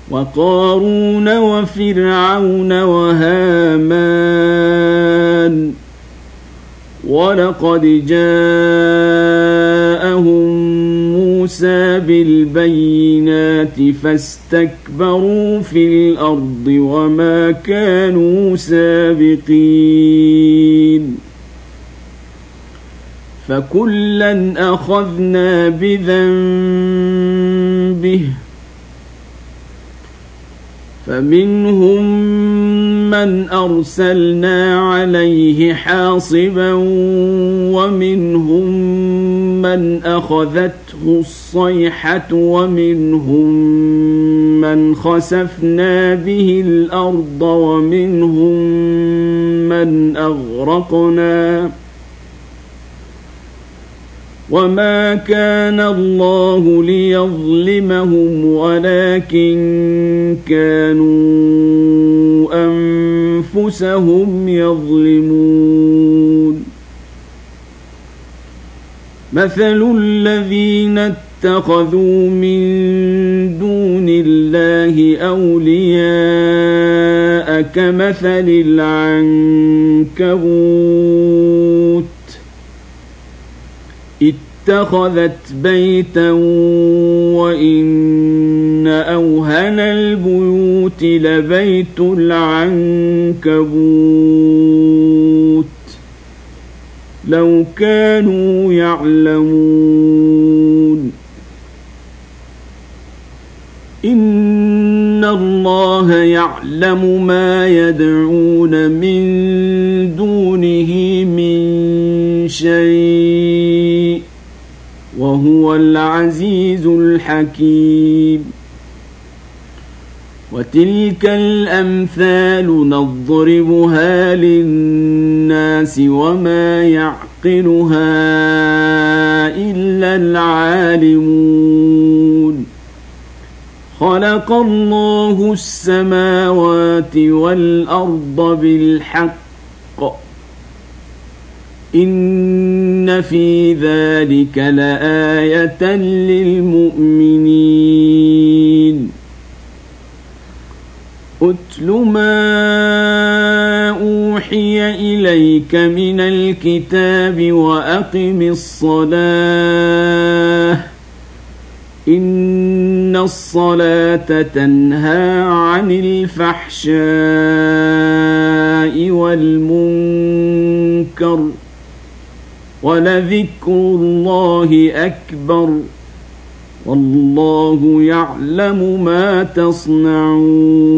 وقارون وفرعون وهامان ولقد جاءهم موسى بالبينات فاستكبروا في الأرض وما كانوا سابقين فكلا أخذنا بذنبه فمنهم من أرسلنا عليه حاصبا ومنهم من أخذته الصيحة ومنهم من خسفنا به الأرض ومنهم من أغرقنا وما كان الله ليظلمهم ولكن كانوا أنفسهم يظلمون مثل الذين اتخذوا من دون الله أولياء كمثل العنكبوت اتخذت بيتا وإن أوهن البيوت لبيت العنكبوت لو كانوا يعلمون إن الله يعلم ما يدعون من دونه من شيء وهو العزيز الحكيم وتلك الأمثال نضربها للناس وما يعقلها إلا العالمون خلق الله السماوات والأرض بالحق إن في ذلك لآية للمؤمنين أتل ما أوحي إليك من الكتاب وأقم الصلاة إن الصلاة تنهى عن الفحشاء والمنكر ولذكر الله أكبر والله يعلم ما تصنعون